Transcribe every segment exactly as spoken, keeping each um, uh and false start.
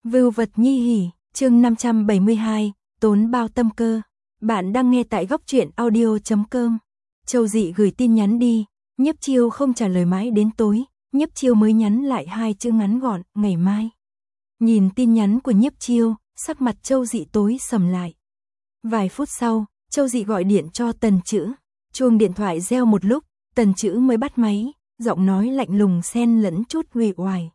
Vưu vật nhi hỉ, chương năm trăm bảy mươi hai, tốn bao tâm cơ. Bạn đang nghe tại góc truyện audio chấm com. Châu Dị gửi tin nhắn đi, Nhiếp Chiêu không trả lời mãi đến tối, Nhiếp Chiêu mới nhắn lại hai chữ ngắn gọn, ngày mai. Nhìn tin nhắn của Nhiếp Chiêu, sắc mặt Châu Dị tối sầm lại. Vài phút sau, Châu Dị gọi điện cho Tần Chữ, chuông điện thoại reo một lúc, Tần Chữ mới bắt máy, giọng nói lạnh lùng xen lẫn chút uể oải.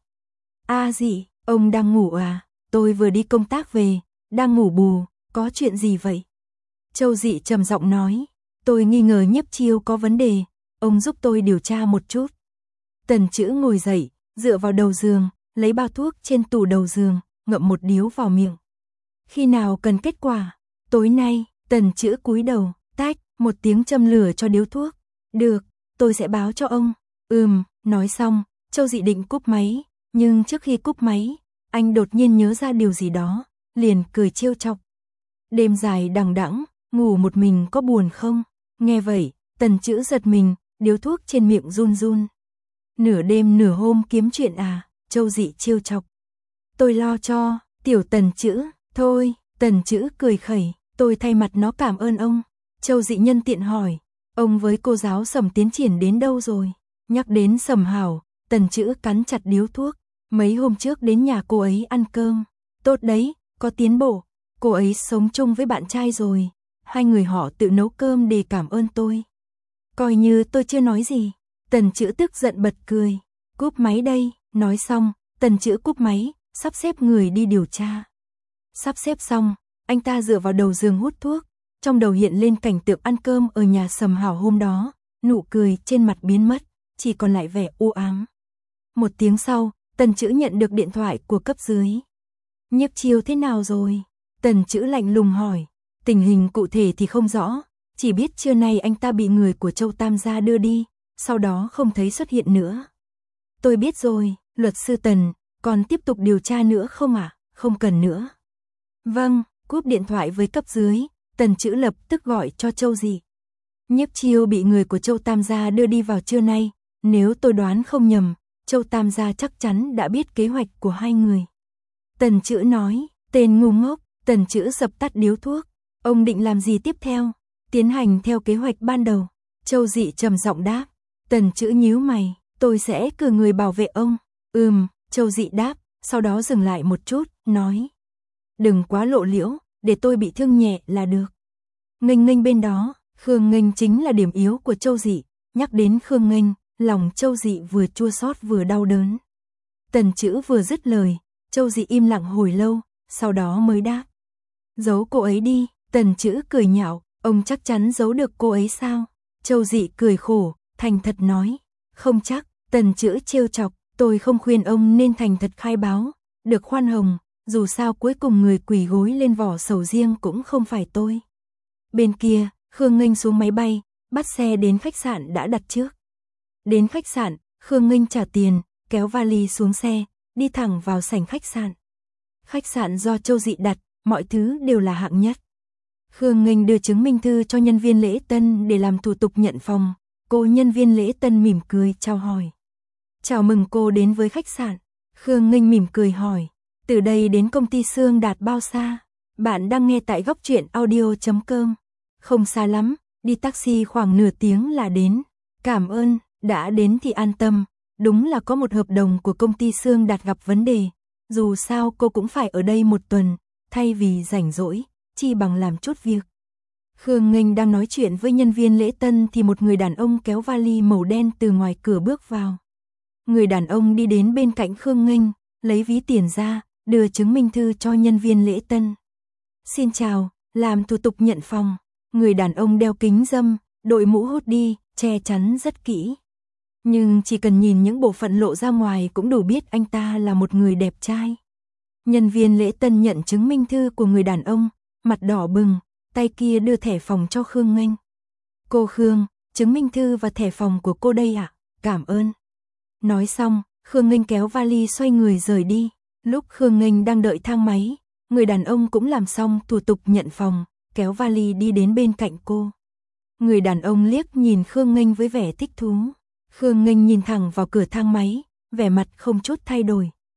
A Dị, ông đang ngủ à? Tôi vừa đi công tác về, đang ngủ bù, có chuyện gì vậy? Châu Dị trầm giọng nói, tôi nghi ngờ Nhiếp Chiêu có vấn đề, ông giúp tôi điều tra một chút. Tần Chữ ngồi dậy, dựa vào đầu giường, lấy bao thuốc trên tủ đầu giường, ngậm một điếu vào miệng. Khi nào cần kết quả? Tối nay. Tần Chữ cúi đầu, tách, một tiếng châm lửa cho điếu thuốc. Được, tôi sẽ báo cho ông. Ừm, nói xong, Châu Dị định cúp máy, nhưng trước khi cúp máy, anh đột nhiên nhớ ra điều gì đó, liền cười trêu chọc. Đêm dài đằng đẵng, ngủ một mình có buồn không? Nghe vậy, Tần Chữ giật mình, điếu thuốc trên miệng run run. Nửa đêm nửa hôm kiếm chuyện à? Châu Dị trêu chọc. Tôi lo cho, tiểu Tần Chữ, thôi, Tần Chữ cười khẩy, tôi thay mặt nó cảm ơn ông. Châu Dị nhân tiện hỏi, ông với cô giáo Sầm tiến triển đến đâu rồi? Nhắc đến Sầm Hảo, Tần Chữ cắn chặt điếu thuốc, mấy hôm trước đến nhà cô ấy ăn cơm, tốt đấy, có tiến bộ, cô ấy sống chung với bạn trai rồi, hai người họ tự nấu cơm để cảm ơn tôi. Coi như tôi chưa nói gì. Tần Chữ tức giận bật cười, cúp máy đây. Nói xong, Tần Chữ cúp máy, sắp xếp người đi điều tra. Sắp xếp xong, anh ta dựa vào đầu giường hút thuốc, trong đầu hiện lên cảnh tượng ăn cơm ở nhà Sầm Hảo hôm đó, nụ cười trên mặt biến mất, chỉ còn lại vẻ u ám. Một tiếng sau, Tần Chữ nhận được điện thoại của cấp dưới. Nhiếp Chiêu thế nào rồi? Tần Chữ lạnh lùng hỏi. Tình hình cụ thể thì không rõ, chỉ biết trưa nay anh ta bị người của Châu Tam gia đưa đi, sau đó không thấy xuất hiện nữa. Tôi biết rồi, luật sư Tần, còn tiếp tục điều tra nữa không ạ? À? Không cần nữa. Vâng, cúp điện thoại với cấp dưới, Tần Chữ lập tức gọi cho Châu Dị. Nhiếp Chiêu bị người của Châu Tam gia đưa đi vào trưa nay, nếu tôi đoán không nhầm, Châu Tam gia chắc chắn đã biết kế hoạch của hai người. Tần Chữ nói, tên ngu ngốc. Tần Chữ dập tắt điếu thuốc. Ông định làm gì tiếp theo? Tiến hành theo kế hoạch ban đầu. Châu Dị trầm giọng đáp. Tần Chữ nhíu mày, tôi sẽ cử người bảo vệ ông. Ừm, Châu Dị đáp, sau đó dừng lại một chút, nói. Đừng quá lộ liễu, để tôi bị thương nhẹ là được. Nghênh Nghênh bên đó, Khương Nghênh chính là điểm yếu của Châu Dị. Nhắc đến Khương Nghênh, lòng Châu Dị vừa chua xót vừa đau đớn. Tần Chữ vừa dứt lời, Châu Dị im lặng hồi lâu, sau đó mới đáp. Giấu cô ấy đi. Tần Chữ cười nhạo, ông chắc chắn giấu được cô ấy sao? Châu Dị cười khổ, thành thật nói. Không chắc. Tần Chữ trêu chọc, tôi không khuyên ông nên thành thật khai báo, được khoan hồng, dù sao cuối cùng người quỳ gối lên vỏ sầu riêng cũng không phải tôi. Bên kia, Khương Nghênh xuống máy bay, bắt xe đến khách sạn đã đặt trước. Đến khách sạn, Khương Nghênh trả tiền, kéo vali xuống xe, đi thẳng vào sảnh khách sạn. Khách sạn do Châu Dị đặt, mọi thứ đều là hạng nhất. Khương Nghênh đưa chứng minh thư cho nhân viên lễ tân để làm thủ tục nhận phòng. Cô nhân viên lễ tân mỉm cười chào hỏi. Chào mừng cô đến với khách sạn. Khương Nghênh mỉm cười hỏi. Từ đây đến công ty Sương Đạt bao xa? Bạn đang nghe tại góc truyện audio chấm com. Không xa lắm, đi taxi khoảng nửa tiếng là đến. Cảm ơn, đã đến thì an tâm. Đúng là có một hợp đồng của công ty Sương Đạt gặp vấn đề. Dù sao cô cũng phải ở đây một tuần, thay vì rảnh rỗi, chi bằng làm chút việc. Khương Nghênh đang nói chuyện với nhân viên lễ tân thì một người đàn ông kéo vali màu đen từ ngoài cửa bước vào. Người đàn ông đi đến bên cạnh Khương Nghênh, lấy ví tiền ra, đưa chứng minh thư cho nhân viên lễ tân. Xin chào, làm thủ tục nhận phòng. Người đàn ông đeo kính râm, đội mũ hoodie, che chắn rất kỹ. Nhưng chỉ cần nhìn những bộ phận lộ ra ngoài cũng đủ biết anh ta là một người đẹp trai. Nhân viên lễ tân nhận chứng minh thư của người đàn ông, mặt đỏ bừng, tay kia đưa thẻ phòng cho Khương Nghênh. Cô Khương, chứng minh thư và thẻ phòng của cô đây ạ, à? Cảm ơn. Nói xong, Khương Nghênh kéo vali xoay người rời đi. Lúc Khương Nghênh đang đợi thang máy, người đàn ông cũng làm xong thủ tục nhận phòng, kéo vali đi đến bên cạnh cô. Người đàn ông liếc nhìn Khương Nghênh với vẻ thích thú. Khương Nghênh nhìn thẳng vào cửa thang máy, vẻ mặt không chút thay đổi.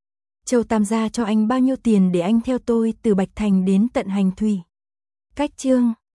Châu Tam gia cho anh bao nhiêu tiền để anh theo tôi từ Bạch Thành đến tận Hành Thủy? Cách chương